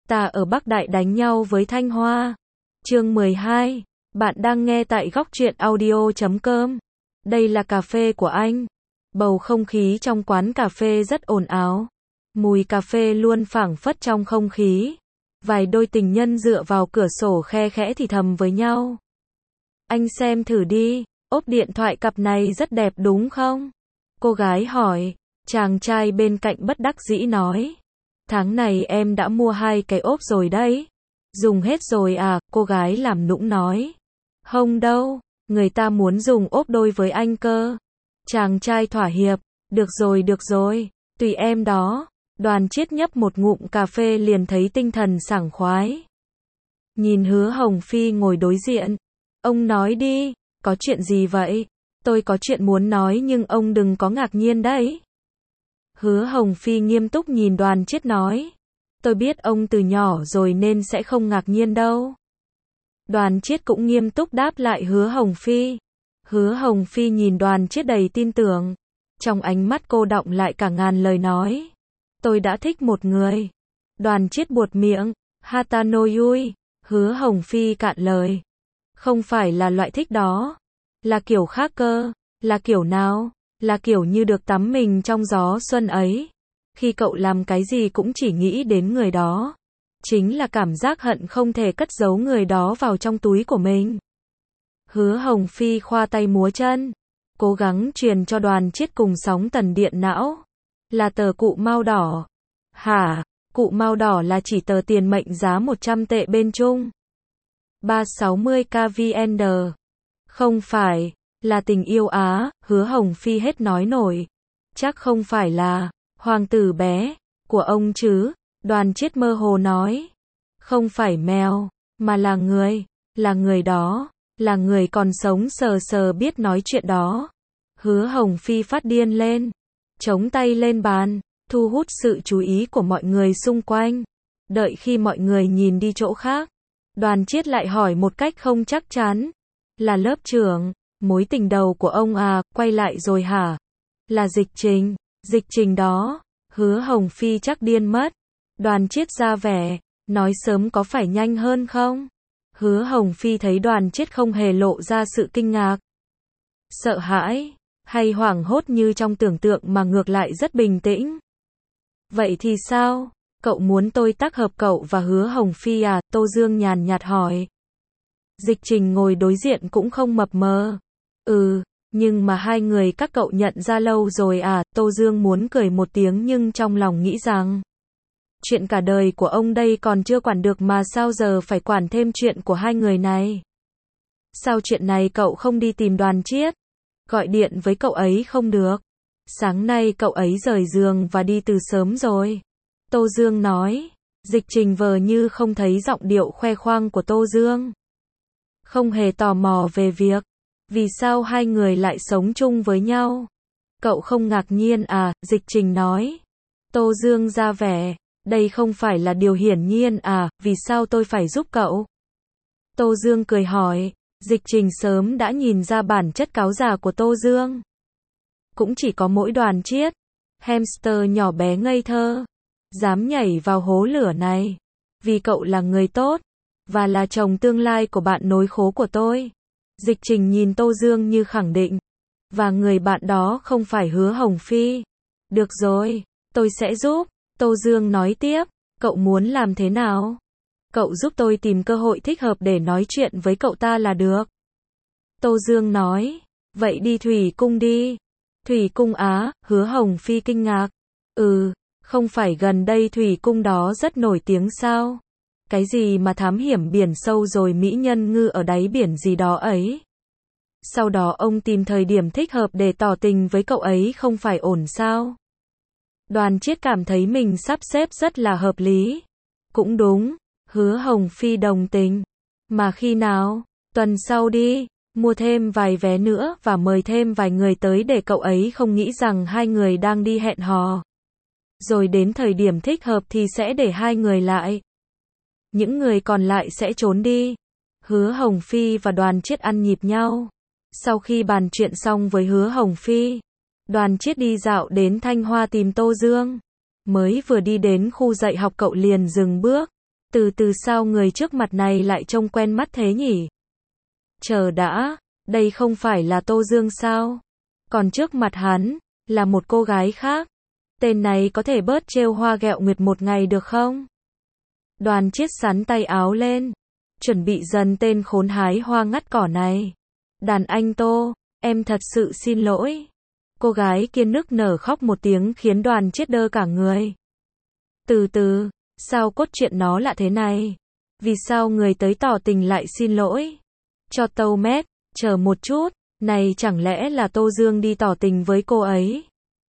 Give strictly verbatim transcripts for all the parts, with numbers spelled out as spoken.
Ta ở Bắc Đại đánh nhau với Thanh Hoa. Chương mười hai. Bạn đang nghe tại góc truyện audio chấm com. Đây là cà phê của anh. Bầu không khí trong quán cà phê rất ồn ào. Mùi cà phê luôn phảng phất trong không khí. Vài đôi tình nhân dựa vào cửa sổ khe khẽ thì thầm với nhau. Anh xem thử đi, ốp điện thoại cặp này rất đẹp đúng không? Cô gái hỏi. Chàng trai bên cạnh bất đắc dĩ nói. Tháng này em đã mua hai cái ốp rồi đấy. Dùng hết rồi à, cô gái làm nũng nói. Không đâu, người ta muốn dùng ốp đôi với anh cơ. Chàng trai thỏa hiệp. Được rồi được rồi, tùy em đó. Đoàn Chiết nhấp một ngụm cà phê liền thấy tinh thần sảng khoái. Nhìn Hứa Hồng Phi ngồi đối diện. Ông nói đi, có chuyện gì vậy? Tôi có chuyện muốn nói nhưng ông đừng có ngạc nhiên đấy. Hứa Hồng Phi nghiêm túc nhìn Đoàn Chiết nói. Tôi biết ông từ nhỏ rồi nên sẽ không ngạc nhiên đâu. Đoàn Chiết cũng nghiêm túc đáp lại Hứa Hồng Phi. Hứa Hồng Phi nhìn Đoàn Chiết đầy tin tưởng. Trong ánh mắt cô đọng lại cả ngàn lời nói. Tôi đã thích một người. Đoàn Chiết buột miệng. Hata no yui. Hứa Hồng Phi cạn lời. Không phải là loại thích đó. Là kiểu khác cơ. Là kiểu nào? Là kiểu như được tắm mình trong gió xuân ấy. Khi cậu làm cái gì cũng chỉ nghĩ đến người đó. Chính là cảm giác hận không thể cất giấu người đó vào trong túi của mình. Hứa Hồng Phi khoa tay múa chân. Cố gắng truyền cho Đoàn Chiết cùng sóng tần điện não. Là tờ cụ mao đỏ. Hả? Cụ mao đỏ là chỉ tờ tiền mệnh giá một trăm tệ bên Trung. ba trăm sáu mươi k V N D. Không phải. Là tình yêu Á. Hứa Hồng Phi hết nói nổi. Chắc không phải là hoàng tử bé của ông chứ? Đoàn Chiết mơ hồ nói. Không phải mèo, mà là người, là người đó, là người còn sống sờ sờ biết nói chuyện đó. Hứa Hồng Phi phát điên lên, chống tay lên bàn, thu hút sự chú ý của mọi người xung quanh. Đợi khi mọi người nhìn đi chỗ khác, Đoàn Chiết lại hỏi một cách không chắc chắn. Là lớp trưởng, mối tình đầu của ông à, quay lại rồi hả? Là Dịch Trình, Dịch Trình đó. Hứa Hồng Phi chắc điên mất. Đoàn Chiết ra vẻ, nói sớm có phải nhanh hơn không? Hứa Hồng Phi thấy Đoàn Chiết không hề lộ ra sự kinh ngạc, sợ hãi, hay hoảng hốt như trong tưởng tượng mà ngược lại rất bình tĩnh. Vậy thì sao? Cậu muốn tôi tác hợp cậu và Hứa Hồng Phi à? Tô Dương nhàn nhạt hỏi. Dịch Trình ngồi đối diện cũng không mập mờ. Ừ, nhưng mà hai người các cậu nhận ra lâu rồi à? Tô Dương muốn cười một tiếng nhưng trong lòng nghĩ rằng chuyện cả đời của ông đây còn chưa quản được mà sao giờ phải quản thêm chuyện của hai người này. Sao chuyện này cậu không đi tìm Đoàn Chiết? Gọi điện với cậu ấy không được? Sáng nay cậu ấy rời giường và đi từ sớm rồi. Tô Dương nói. Dịch Trình vờ như không thấy giọng điệu khoe khoang của Tô Dương. Không hề tò mò về việc vì sao hai người lại sống chung với nhau. Cậu không ngạc nhiên à? Dịch Trình nói. Tô Dương ra vẻ. Đây không phải là điều hiển nhiên à? Vì sao tôi phải giúp cậu? Tô Dương cười hỏi. Dịch Trình sớm đã nhìn ra bản chất cáo già của Tô Dương. Cũng chỉ có mỗi Đoàn Chiết, hamster nhỏ bé ngây thơ, dám nhảy vào hố lửa này. Vì cậu là người tốt, và là chồng tương lai của bạn nối khố của tôi. Dịch Trình nhìn Tô Dương như khẳng định. Và người bạn đó không phải Hứa Hồng Phi. Được rồi, tôi sẽ giúp. Tô Dương nói tiếp. Cậu muốn làm thế nào? Cậu giúp tôi tìm cơ hội thích hợp để nói chuyện với cậu ta là được. Tô Dương nói. Vậy đi Thủy Cung đi. Thủy Cung á? Hứa Hồng Phi kinh ngạc. Ừ, không phải gần đây Thủy Cung đó rất nổi tiếng sao? Cái gì mà thám hiểm biển sâu rồi mỹ nhân ngư ở đáy biển gì đó ấy. Sau đó ông tìm thời điểm thích hợp để tỏ tình với cậu ấy không phải ổn sao? Đoàn Chiết cảm thấy mình sắp xếp rất là hợp lý. Cũng đúng. Hứa Hồng Phi đồng tình. Mà khi nào? Tuần sau đi. Mua thêm vài vé nữa và mời thêm vài người tới để cậu ấy không nghĩ rằng hai người đang đi hẹn hò. Rồi đến thời điểm thích hợp thì sẽ để hai người lại. Những người còn lại sẽ trốn đi. Hứa Hồng Phi và Đoàn Chiết ăn nhịp nhau. Sau khi bàn chuyện xong với Hứa Hồng Phi, Đoàn Chiết đi dạo đến Thanh Hoa tìm Tô Dương. Mới vừa đi đến khu dạy học cậu liền dừng bước. Từ từ sao người trước mặt này lại trông quen mắt thế nhỉ? Chờ đã, đây không phải là Tô Dương sao? Còn trước mặt hắn, là một cô gái khác. Tên này có thể bớt trêu hoa ghẹo nguyệt một ngày được không? Đoàn Chiết sắn tay áo lên, chuẩn bị dần tên khốn hái hoa ngắt cỏ này. Đàn anh Tô, em thật sự xin lỗi. Cô gái kia nức nở khóc một tiếng khiến Đoàn Chiết đơ cả người. Từ từ, sao cốt truyện nó lạ thế này? Vì sao người tới tỏ tình lại xin lỗi? Cho tâu mét, chờ một chút, này chẳng lẽ là Tô Dương đi tỏ tình với cô ấy?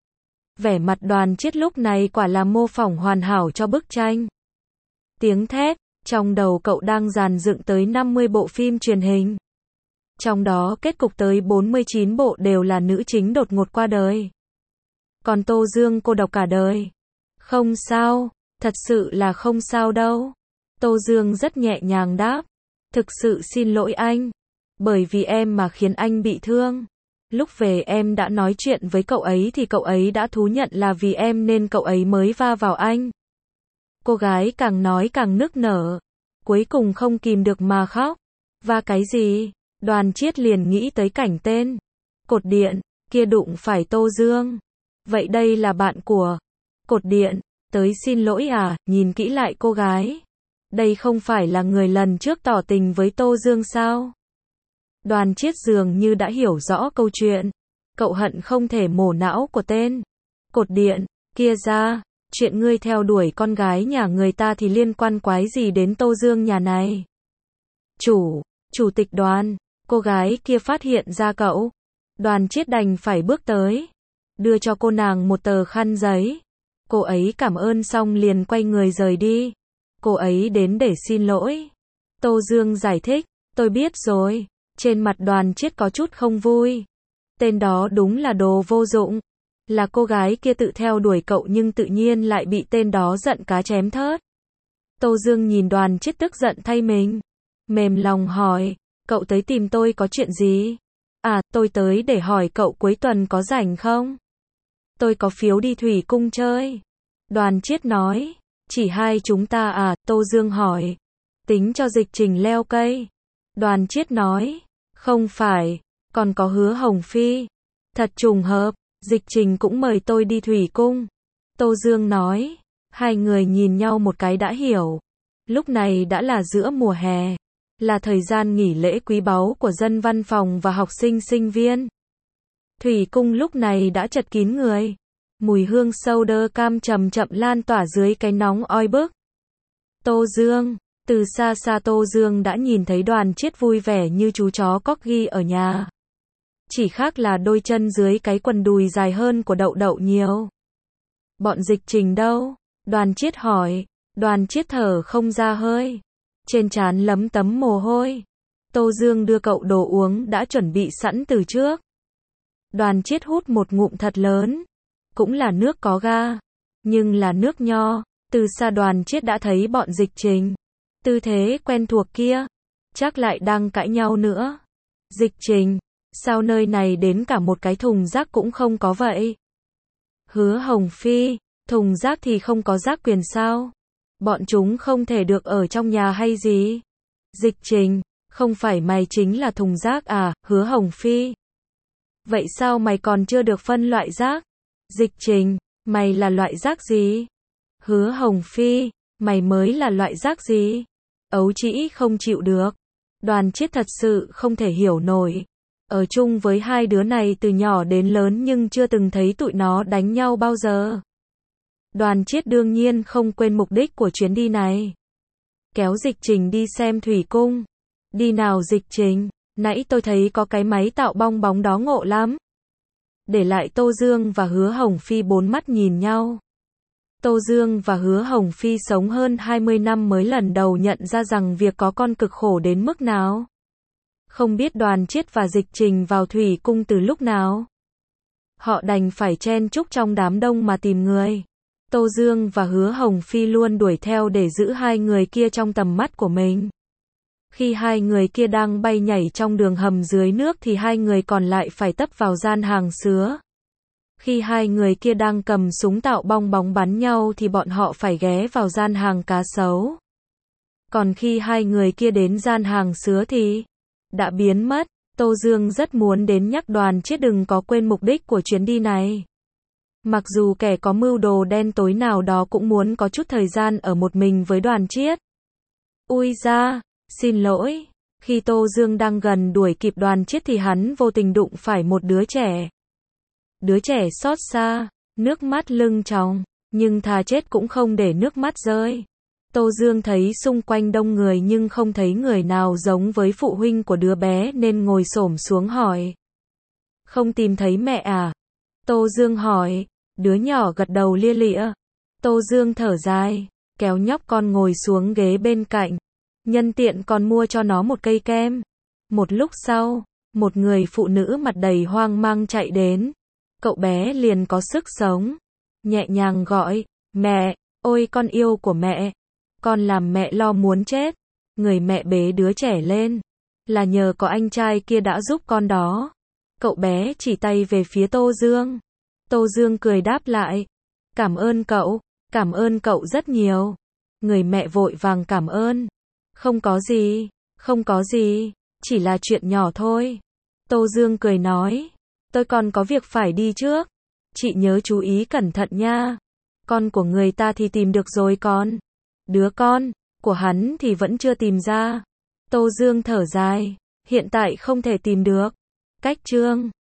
Vẻ mặt Đoàn Chiết lúc này quả là mô phỏng hoàn hảo cho bức tranh. Tiếng thét, trong đầu cậu đang dàn dựng tới năm mươi bộ phim truyền hình. Trong đó kết cục tới bốn mươi chín bộ đều là nữ chính đột ngột qua đời. Còn Tô Dương cô độc cả đời. Không sao, thật sự là không sao đâu. Tô Dương rất nhẹ nhàng đáp. Thực sự xin lỗi anh. Bởi vì em mà khiến anh bị thương. Lúc về em đã nói chuyện với cậu ấy thì cậu ấy đã thú nhận là vì em nên cậu ấy mới va vào anh. Cô gái càng nói càng nức nở. Cuối cùng không kìm được mà khóc. Va cái gì? Đoàn Chiết liền nghĩ tới cảnh tên. Cột điện, kia đụng phải Tô Dương. Vậy đây là bạn của cột điện, tới xin lỗi à, nhìn kỹ lại cô gái. Đây không phải là người lần trước tỏ tình với Tô Dương sao? Đoàn Chiết dường như đã hiểu rõ câu chuyện. Cậu hận không thể mổ não của tên cột điện kia ra. Chuyện ngươi theo đuổi con gái nhà người ta thì liên quan quái gì đến Tô Dương nhà này? Chủ, chủ tịch Đoàn, cô gái kia phát hiện ra cậu. Đoàn Chiết đành phải bước tới, đưa cho cô nàng một tờ khăn giấy. Cô ấy cảm ơn xong liền quay người rời đi. Cô ấy đến để xin lỗi. Tô Dương giải thích, tôi biết rồi. Trên mặt Đoàn Chiết có chút không vui. Tên đó đúng là đồ vô dụng. Là cô gái kia tự theo đuổi cậu nhưng tự nhiên lại bị tên đó giận cá chém thớt. Tô Dương nhìn Đoàn Chiết tức giận thay mình. Mềm lòng hỏi, cậu tới tìm tôi có chuyện gì? À, tôi tới để hỏi cậu cuối tuần có rảnh không? Tôi có phiếu đi Thủy Cung chơi. Đoàn Chiết nói, chỉ hai chúng ta à? Tô Dương hỏi, tính cho Dịch Trình leo cây. Đoàn Chiết nói, không phải, còn có Hứa Hồng Phi. Thật trùng hợp, Dịch Trình cũng mời tôi đi Thủy Cung. Tô Dương nói, hai người nhìn nhau một cái đã hiểu. Lúc này đã là giữa mùa hè, là thời gian nghỉ lễ quý báu của dân văn phòng và học sinh sinh viên. Thủy Cung lúc này đã chật kín người. Mùi hương soda cam chậm chậm lan tỏa dưới cái nóng oi bức. Tô Dương, từ xa xa Tô Dương đã nhìn thấy Đoàn Chiết vui vẻ như chú chó corgi ở nhà. Chỉ khác là đôi chân dưới cái quần đùi dài hơn của Đậu Đậu nhiều. Bọn Dịch Trình đâu? Đoàn Chiết hỏi. Đoàn Chiết thở không ra hơi. Trên trán lấm tấm mồ hôi. Tô Dương đưa cậu đồ uống đã chuẩn bị sẵn từ trước. Đoàn Chiết hút một ngụm thật lớn. Cũng là nước có ga. Nhưng là nước nho. Từ xa Đoàn Chiết đã thấy bọn Dịch Trình. Tư thế quen thuộc kia. Chắc lại đang cãi nhau nữa. Dịch Trình, sao nơi này đến cả một cái thùng rác cũng không có vậy? Hứa Hồng Phi, thùng rác thì không có rác quyền sao? Bọn chúng không thể được ở trong nhà hay gì? Dịch Trình, không phải mày chính là thùng rác à? Hứa Hồng Phi, vậy sao mày còn chưa được phân loại rác? Dịch Trình, mày là loại rác gì? Hứa Hồng Phi, mày mới là loại rác gì? Ấu Trĩ không chịu được. Đoàn Chiết thật sự không thể hiểu nổi. Ở chung với hai đứa này từ nhỏ đến lớn nhưng chưa từng thấy tụi nó đánh nhau bao giờ. Đoàn Chiết đương nhiên không quên mục đích của chuyến đi này. Kéo Dịch Trình đi xem Thủy Cung. Đi nào Dịch Trình, nãy tôi thấy có cái máy tạo bong bóng đó ngộ lắm. Để lại Tô Dương và Hứa Hồng Phi bốn mắt nhìn nhau. Tô Dương và Hứa Hồng Phi sống hơn hai mươi năm mới lần đầu nhận ra rằng việc có con cực khổ đến mức nào. Không biết Đoàn Chiết và Dịch Trình vào Thủy Cung từ lúc nào. Họ đành phải chen chúc trong đám đông mà tìm người. Tô Dương và Hứa Hồng Phi luôn đuổi theo để giữ hai người kia trong tầm mắt của mình. Khi hai người kia đang bay nhảy trong đường hầm dưới nước thì hai người còn lại phải tấp vào gian hàng sứa. Khi hai người kia đang cầm súng tạo bong bóng bắn nhau thì bọn họ phải ghé vào gian hàng cá sấu. Còn khi hai người kia đến gian hàng sứa thì đã biến mất. Tô Dương rất muốn đến nhắc Đoàn Chiết đừng có quên mục đích của chuyến đi này. Mặc dù kẻ có mưu đồ đen tối nào đó cũng muốn có chút thời gian ở một mình với Đoàn Chiết. Ui da, xin lỗi. Khi Tô Dương đang gần đuổi kịp Đoàn Chiết thì hắn vô tình đụng phải một đứa trẻ. Đứa trẻ xót xa, nước mắt lưng tròng, nhưng thà chết cũng không để nước mắt rơi. Tô Dương thấy xung quanh đông người nhưng không thấy người nào giống với phụ huynh của đứa bé nên ngồi xổm xuống hỏi. Không tìm thấy mẹ à? Tô Dương hỏi, đứa nhỏ gật đầu lia lịa. Tô Dương thở dài, kéo nhóc con ngồi xuống ghế bên cạnh. Nhân tiện còn mua cho nó một cây kem. Một lúc sau, một người phụ nữ mặt đầy hoang mang chạy đến. Cậu bé liền có sức sống. Nhẹ nhàng gọi, mẹ, ôi con yêu của mẹ. Con làm mẹ lo muốn chết. Người mẹ bế đứa trẻ lên. Là nhờ có anh trai kia đã giúp con đó. Cậu bé chỉ tay về phía Tô Dương. Tô Dương cười đáp lại. Cảm ơn cậu, cảm ơn cậu rất nhiều. Người mẹ vội vàng cảm ơn. Không có gì, không có gì, chỉ là chuyện nhỏ thôi. Tô Dương cười nói. Tôi còn có việc phải đi trước. Chị nhớ chú ý cẩn thận nha. Con của người ta thì tìm được rồi con. Đứa con của hắn thì vẫn chưa tìm ra. Tô Dương thở dài. Hiện tại không thể tìm được. Cách chương